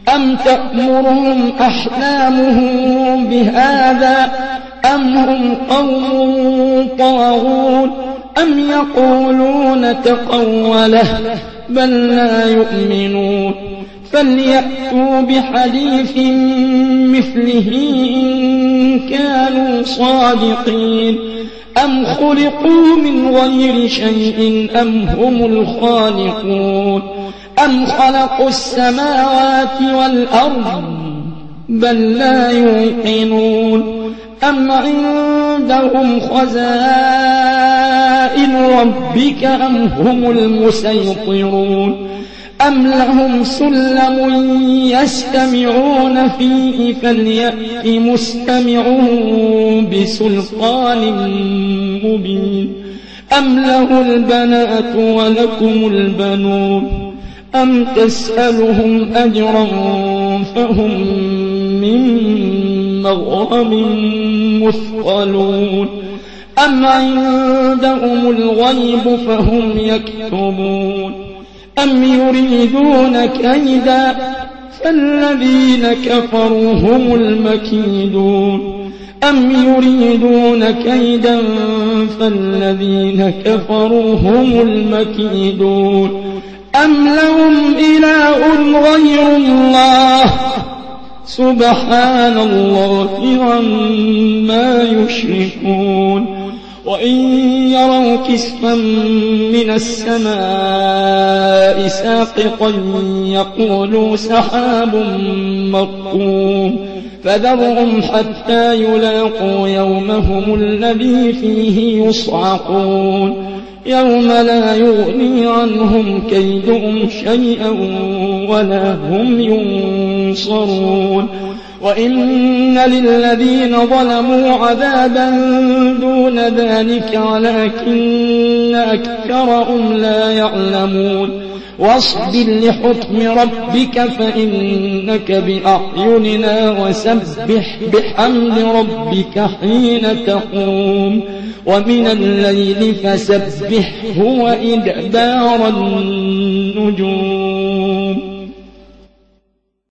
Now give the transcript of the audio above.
أم تأمرهم أحلامهم بهذا أم هم قوم طاغون أم يقولون تقوله بل لا يؤمنون فليأتوا بحديث مثله إن كانوا صادقين أم خلقوا من غير شيء أم هم الخالقون أم خلقوا السماوات والأرض بل لا يوقنون أم عندهم خزائن ربك أم هم المسيطرون أم لهم سلم يستمعون فيه فليأت مستمعون بسلطان مبين أم له البنات ولكم البنون أم تسألهم أجرا فهم من مغرم مثقلون أم عندهم الغيب فهم يكتبون أم يريدون كيدا فالذين كفروا هم المكيدون أم يريدون كيدا فالذين كفروا هم المكيدون أم لهم إله غير الله سبحان الله عما يشركون وإن يروا كسفا من السماء ساقطا يقولوا سحاب مركوم فذرهم حتى يلاقوا يومهم الذي فيه يصعقون يوم لا يغني عنهم كيدهم شيئا ولا هم ينصرون وإن للذين ظلموا عذابا دون ذلك ولكن أكثرهم لا يعلمون واصبر لحكم ربك فإنك بأعيننا وسبح بحمد ربك حين تقوم ومن الليل فسبحه وإدبار النجوم